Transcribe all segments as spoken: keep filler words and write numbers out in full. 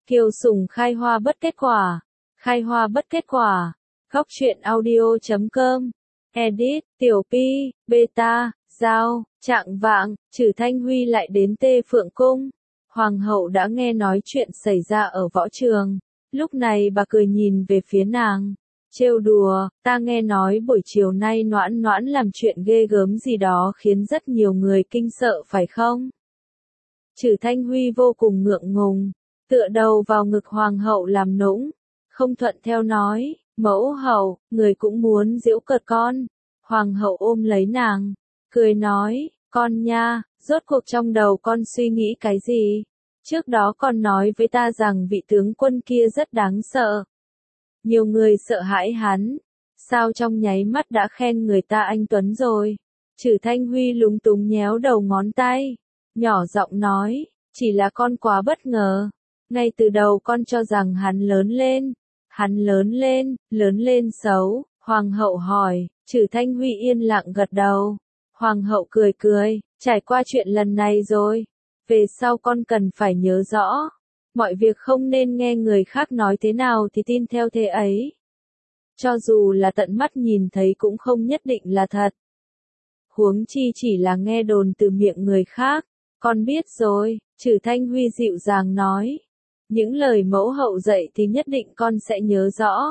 Kiều Sùng khai hoa bất kết quả. Khai hoa bất kết quả. Góc truyện audio chấm com. Edit, Tiểu Pi, Beta, Giao, Trạng Vạng, Trử Thanh Huy lại đến Tê Phượng Cung. Hoàng hậu đã nghe nói chuyện xảy ra ở võ trường. Lúc này bà cười nhìn về phía nàng. Trêu đùa, ta nghe nói buổi chiều nay Noãn Noãn làm chuyện ghê gớm gì đó khiến rất nhiều người kinh sợ phải không? Trử Thanh Huy vô cùng ngượng ngùng, tựa đầu vào ngực hoàng hậu làm nũng, không thuận theo nói, mẫu hậu, người cũng muốn giễu cợt con. Hoàng hậu ôm lấy nàng, cười nói, con nha, rốt cuộc trong đầu con suy nghĩ cái gì? Trước đó con nói với ta rằng vị tướng quân kia rất đáng sợ. Nhiều người sợ hãi hắn, sao trong nháy mắt đã khen người ta anh tuấn rồi? Trử Thanh Huy lúng túng nhéo đầu ngón tay, nhỏ giọng nói, chỉ là con quá bất ngờ. Ngay từ đầu con cho rằng hắn lớn lên, hắn lớn lên, lớn lên xấu. Hoàng hậu hỏi, Trử Thanh Huy yên lặng gật đầu. Hoàng hậu cười cười, trải qua chuyện lần này rồi, về sau con cần phải nhớ rõ, mọi việc không nên nghe người khác nói thế nào thì tin theo thế ấy. Cho dù là tận mắt nhìn thấy cũng không nhất định là thật. Huống chi chỉ là nghe đồn từ miệng người khác, con biết rồi, Trử Thanh Huy dịu dàng nói. Những lời mẫu hậu dạy thì nhất định con sẽ nhớ rõ.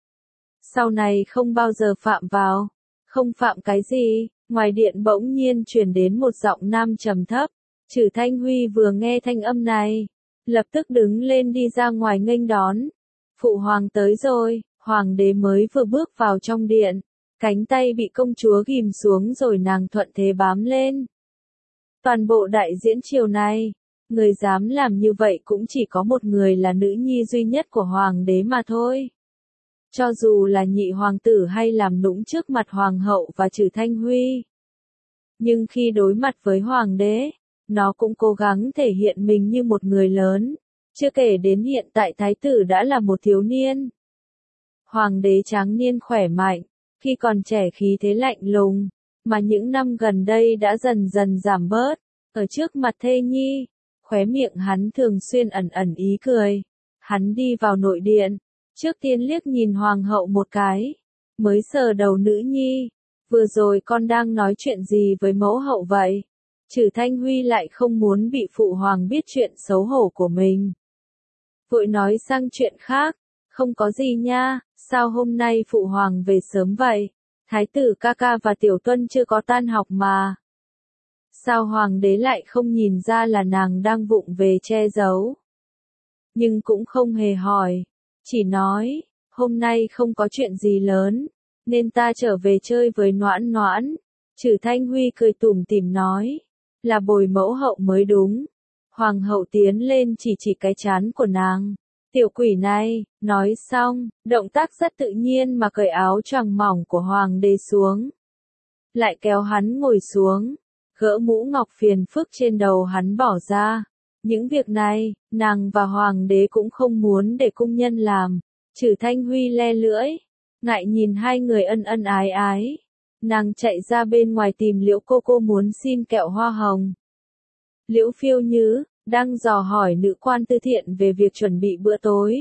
Sau này không bao giờ phạm vào. Không phạm cái gì? Ngoài điện bỗng nhiên truyền đến một giọng nam trầm thấp. Trử Thanh Huy vừa nghe thanh âm này, lập tức đứng lên đi ra ngoài nghênh đón. Phụ hoàng tới rồi. Hoàng đế mới vừa bước vào trong điện, cánh tay bị công chúa ghim xuống rồi nàng thuận thế bám lên. Toàn bộ đại diễn triều này, người dám làm như vậy cũng chỉ có một người là nữ nhi duy nhất của hoàng đế mà thôi. Cho dù là nhị hoàng tử hay làm nũng trước mặt hoàng hậu và Trử Thanh Huy. Nhưng khi đối mặt với hoàng đế, nó cũng cố gắng thể hiện mình như một người lớn. Chưa kể đến hiện tại thái tử đã là một thiếu niên. Hoàng đế tráng niên khỏe mạnh, khi còn trẻ khí thế lạnh lùng, mà những năm gần đây đã dần dần giảm bớt. Ở trước mặt thê nhi, khóe miệng hắn thường xuyên ẩn ẩn ý cười. Hắn đi vào nội điện, trước tiên liếc nhìn hoàng hậu một cái, mới sờ đầu nữ nhi. Vừa rồi con đang nói chuyện gì với mẫu hậu vậy? Trử Thanh Huy lại không muốn bị phụ hoàng biết chuyện xấu hổ của mình. Vội nói sang chuyện khác, không có gì nha, sao hôm nay phụ hoàng về sớm vậy? Thái tử ca ca và tiểu tuân chưa có tan học mà. Sao hoàng đế lại không nhìn ra là nàng đang vụng về che giấu? Nhưng cũng không hề hỏi, chỉ nói, hôm nay không có chuyện gì lớn, nên ta trở về chơi với Noãn Noãn. Trử Thanh Huy cười tủm tỉm nói, là bồi mẫu hậu mới đúng. Hoàng hậu tiến lên chỉ chỉ cái trán của nàng. Tiểu quỷ này, nói xong, động tác rất tự nhiên mà cởi áo choàng mỏng của hoàng đế xuống. Lại kéo hắn ngồi xuống, gỡ mũ ngọc phiền phức trên đầu hắn bỏ ra. Những việc này, nàng và hoàng đế cũng không muốn để cung nhân làm. Trử Thanh Huy le lưỡi, ngại nhìn hai người ân ân ái ái. Nàng chạy ra bên ngoài tìm Liễu cô cô muốn xin kẹo hoa hồng. Liễu Phiêu Nhứ đang dò hỏi nữ quan tư thiện về việc chuẩn bị bữa tối.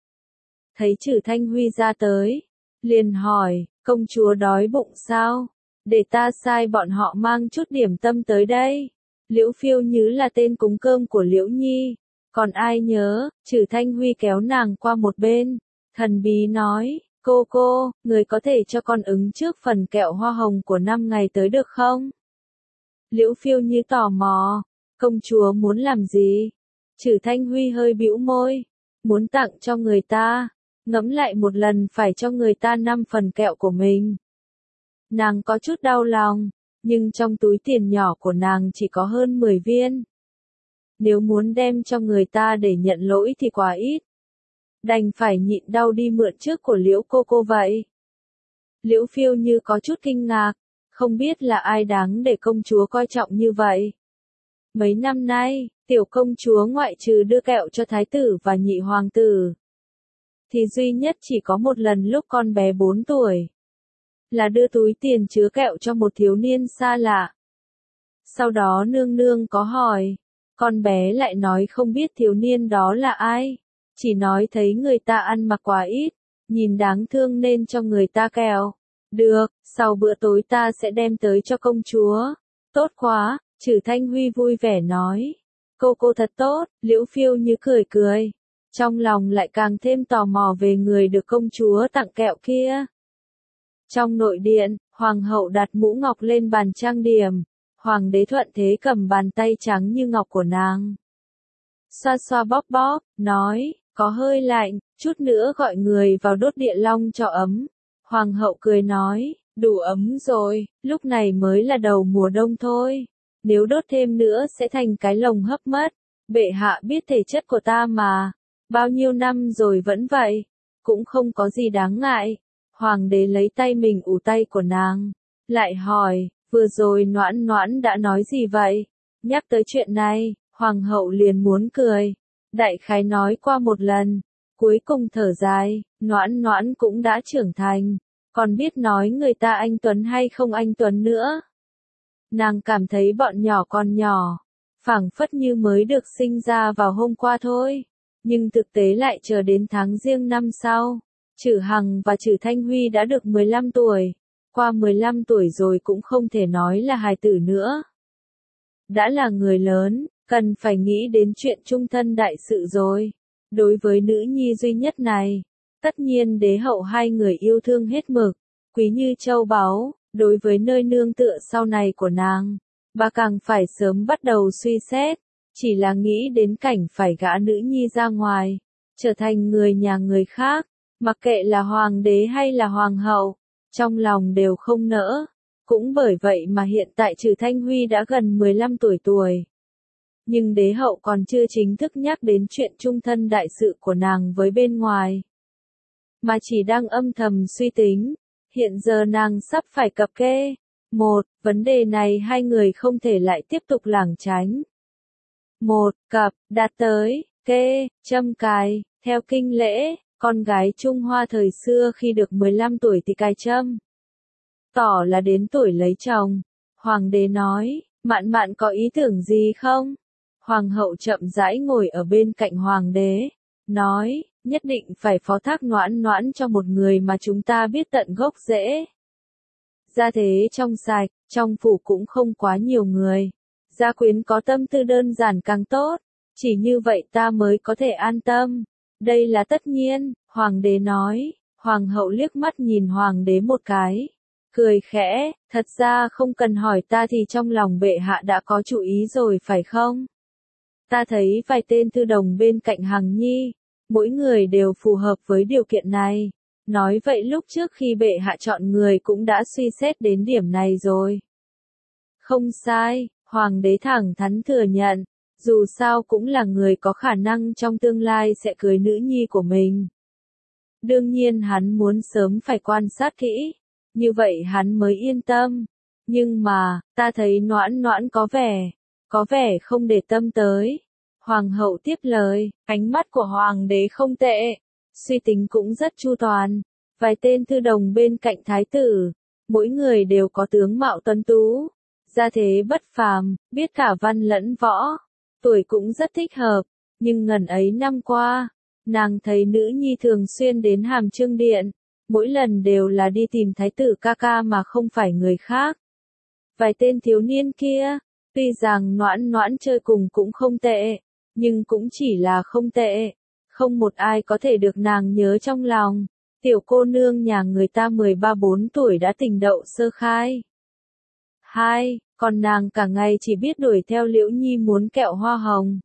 Thấy Trử Thanh Huy ra tới, liền hỏi, công chúa đói bụng sao? Để ta sai bọn họ mang chút điểm tâm tới đây. Liễu Phiêu Nhứ là tên cúng cơm của Liễu Nhi, còn ai nhớ? Trử Thanh Huy kéo nàng qua một bên, thần bí nói, cô cô, người có thể cho con ứng trước phần kẹo hoa hồng của năm ngày tới được không? Liễu Phiêu Nhứ tò mò. Công chúa muốn làm gì? Trử Thanh Huy hơi bĩu môi. Muốn tặng cho người ta. Ngẫm lại một lần phải cho người ta năm phần kẹo của mình. Nàng có chút đau lòng, nhưng trong túi tiền nhỏ của nàng chỉ có hơn mười viên. Nếu muốn đem cho người ta để nhận lỗi thì quá ít. Đành phải nhịn đau đi mượn trước của Liễu cô cô vậy. Liễu Phiêu Như có chút kinh ngạc, không biết là ai đáng để công chúa coi trọng như vậy. Mấy năm nay, tiểu công chúa ngoại trừ đưa kẹo cho thái tử và nhị hoàng tử, thì duy nhất chỉ có một lần lúc con bé bốn tuổi. Là đưa túi tiền chứa kẹo cho một thiếu niên xa lạ. Sau đó nương nương có hỏi, con bé lại nói không biết thiếu niên đó là ai. chỉ nói thấy người ta ăn mặc quá ít, nhìn đáng thương nên cho người ta kẹo. Được, sau bữa tối ta sẽ đem tới cho công chúa. Tốt quá, Trử Thanh Huy vui vẻ nói. Cô cô thật tốt, Liễu Phiêu Như cười cười. Trong lòng lại càng thêm tò mò về người được công chúa tặng kẹo kia. Trong nội điện, hoàng hậu đặt mũ ngọc lên bàn trang điểm. Hoàng đế thuận thế cầm bàn tay trắng như ngọc của nàng. Xoa xoa bóp bóp, nói, có hơi lạnh, chút nữa gọi người vào đốt địa long cho ấm. Hoàng hậu cười nói, đủ ấm rồi, lúc này mới là đầu mùa đông thôi. Nếu đốt thêm nữa sẽ thành cái lồng hấp mất. Bệ hạ biết thể chất của ta mà. Bao nhiêu năm rồi vẫn vậy. Cũng không có gì đáng ngại. Hoàng đế lấy tay mình ủ tay của nàng. Lại hỏi, vừa rồi Noãn Noãn đã nói gì vậy? Nhắc tới chuyện này, hoàng hậu liền muốn cười. Đại khái nói qua một lần. Cuối cùng thở dài, Noãn Noãn cũng đã trưởng thành. Còn biết nói người ta anh Tuấn hay không anh Tuấn nữa. Nàng cảm thấy bọn nhỏ còn nhỏ, phảng phất như mới được sinh ra vào hôm qua thôi. Nhưng thực tế lại chờ đến tháng Giêng năm sau. Trử Hằng và Trử Thanh Huy đã được mười lăm tuổi. Qua mười lăm tuổi rồi cũng không thể nói là hài tử nữa. Đã là người lớn, cần phải nghĩ đến chuyện chung thân đại sự rồi. Đối với nữ nhi duy nhất này, tất nhiên đế hậu hai người yêu thương hết mực, quý như châu báu. Đối với nơi nương tựa sau này của nàng, bà càng phải sớm bắt đầu suy xét, chỉ là nghĩ đến cảnh phải gả nữ nhi ra ngoài, trở thành người nhà người khác, mặc kệ là hoàng đế hay là hoàng hậu, trong lòng đều không nỡ. Cũng bởi vậy mà hiện tại Trử Thanh Huy đã gần mười lăm tuổi tuổi. Nhưng đế hậu còn chưa chính thức nhắc đến chuyện chung thân đại sự của nàng với bên ngoài, mà chỉ đang âm thầm suy tính. Hiện giờ nàng sắp phải cập kê. Một, vấn đề này hai người không thể lại tiếp tục lảng tránh. Một, cập, đạt tới, kê, châm cài, theo kinh lễ, con gái Trung Hoa thời xưa khi được mười lăm tuổi thì cài châm. Tỏ là đến tuổi lấy chồng. Hoàng đế nói, Mạn Mạn có ý tưởng gì không? Hoàng hậu chậm rãi ngồi ở bên cạnh hoàng đế, nói, nhất định phải phó thác Noãn Noãn cho một người mà chúng ta biết tận gốc rễ. Gia thế trong sạch, trong phủ cũng không quá nhiều người. Gia quyến có tâm tư đơn giản càng tốt, chỉ như vậy ta mới có thể an tâm. Đây là tất nhiên, hoàng đế nói. Hoàng hậu liếc mắt nhìn hoàng đế một cái, cười khẽ, thật ra không cần hỏi ta thì trong lòng bệ hạ đã có chủ ý rồi phải không? Ta thấy vài tên thư đồng bên cạnh Hằng Nhi, mỗi người đều phù hợp với điều kiện này. Nói vậy lúc trước khi bệ hạ chọn người cũng đã suy xét đến điểm này rồi. Không sai, hoàng đế thẳng thắn thừa nhận, dù sao cũng là người có khả năng trong tương lai sẽ cưới nữ nhi của mình. Đương nhiên hắn muốn sớm phải quan sát kỹ, như vậy hắn mới yên tâm. Nhưng mà, ta thấy Noãn Noãn có vẻ, có vẻ không để tâm tới. Hoàng hậu tiếp lời, ánh mắt của hoàng đế không tệ, suy tính cũng rất chu toàn. Vài tên thư đồng bên cạnh thái tử, mỗi người đều có tướng mạo tuấn tú, gia thế bất phàm, biết cả văn lẫn võ, tuổi cũng rất thích hợp. Nhưng ngần ấy năm qua, nàng thấy nữ nhi thường xuyên đến Hàm Chương Điện, mỗi lần đều là đi tìm thái tử ca ca mà không phải người khác. Vài tên thiếu niên kia, tuy rằng Noãn Noãn chơi cùng cũng không tệ, nhưng cũng chỉ là không tệ, không một ai có thể được nàng nhớ trong lòng. Tiểu cô nương nhà người ta mười ba bốn tuổi đã tình đậu sơ khai. Hai, còn nàng cả ngày chỉ biết đuổi theo Liễu Nhi muốn kẹo hoa hồng.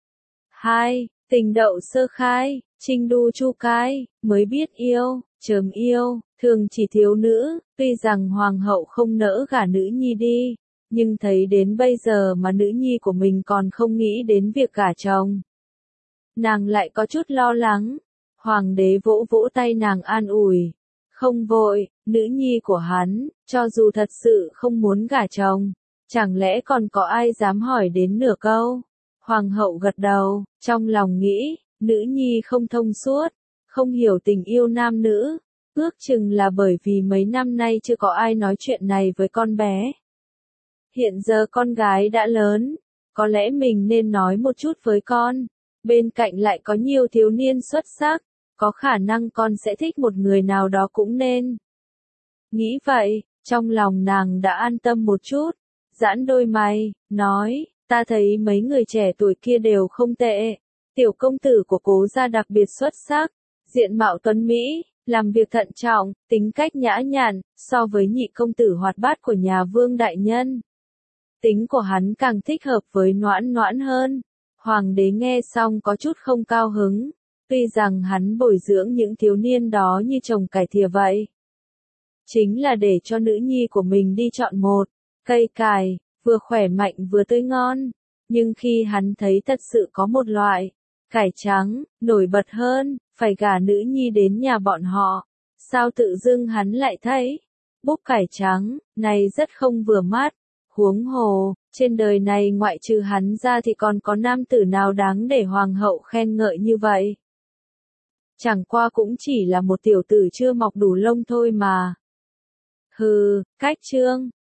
Hai, tình đậu sơ khai, trinh đu chu cái, mới biết yêu, chớm yêu, thường chỉ thiếu nữ. Tuy rằng hoàng hậu không nỡ gả nữ nhi đi, nhưng thấy đến bây giờ mà nữ nhi của mình còn không nghĩ đến việc gả chồng, nàng lại có chút lo lắng. Hoàng đế vỗ vỗ tay nàng an ủi, không vội, nữ nhi của hắn, cho dù thật sự không muốn gả chồng, chẳng lẽ còn có ai dám hỏi đến nửa câu. Hoàng hậu gật đầu, trong lòng nghĩ, nữ nhi không thông suốt, không hiểu tình yêu nam nữ, ước chừng là bởi vì mấy năm nay chưa có ai nói chuyện này với con bé. Hiện giờ con gái đã lớn, có lẽ mình nên nói một chút với con. bên cạnh lại có nhiều thiếu niên xuất sắc, có khả năng con sẽ thích một người nào đó cũng nên. Nghĩ vậy, trong lòng nàng đã an tâm một chút, giãn đôi mày, nói, ta thấy mấy người trẻ tuổi kia đều không tệ. Tiểu công tử của Cố gia đặc biệt xuất sắc, diện mạo tuấn mỹ, làm việc thận trọng, tính cách nhã nhặn, so với nhị công tử hoạt bát của nhà Vương đại nhân. Tính của hắn càng thích hợp với Noãn Noãn hơn. Hoàng đế nghe xong có chút không cao hứng, tuy rằng hắn bồi dưỡng những thiếu niên đó như trồng cải thìa vậy. Chính là để cho nữ nhi của mình đi chọn một cây cải, vừa khỏe mạnh vừa tươi ngon. Nhưng khi hắn thấy thật sự có một loại cải trắng, nổi bật hơn, phải gả nữ nhi đến nhà bọn họ, sao tự dưng hắn lại thấy búp cải trắng này rất không vừa mắt. Huống hồ, trên đời này ngoại trừ hắn ra thì còn có nam tử nào đáng để hoàng hậu khen ngợi như vậy. Chẳng qua cũng chỉ là một tiểu tử chưa mọc đủ lông thôi mà. Hừ, cách trương,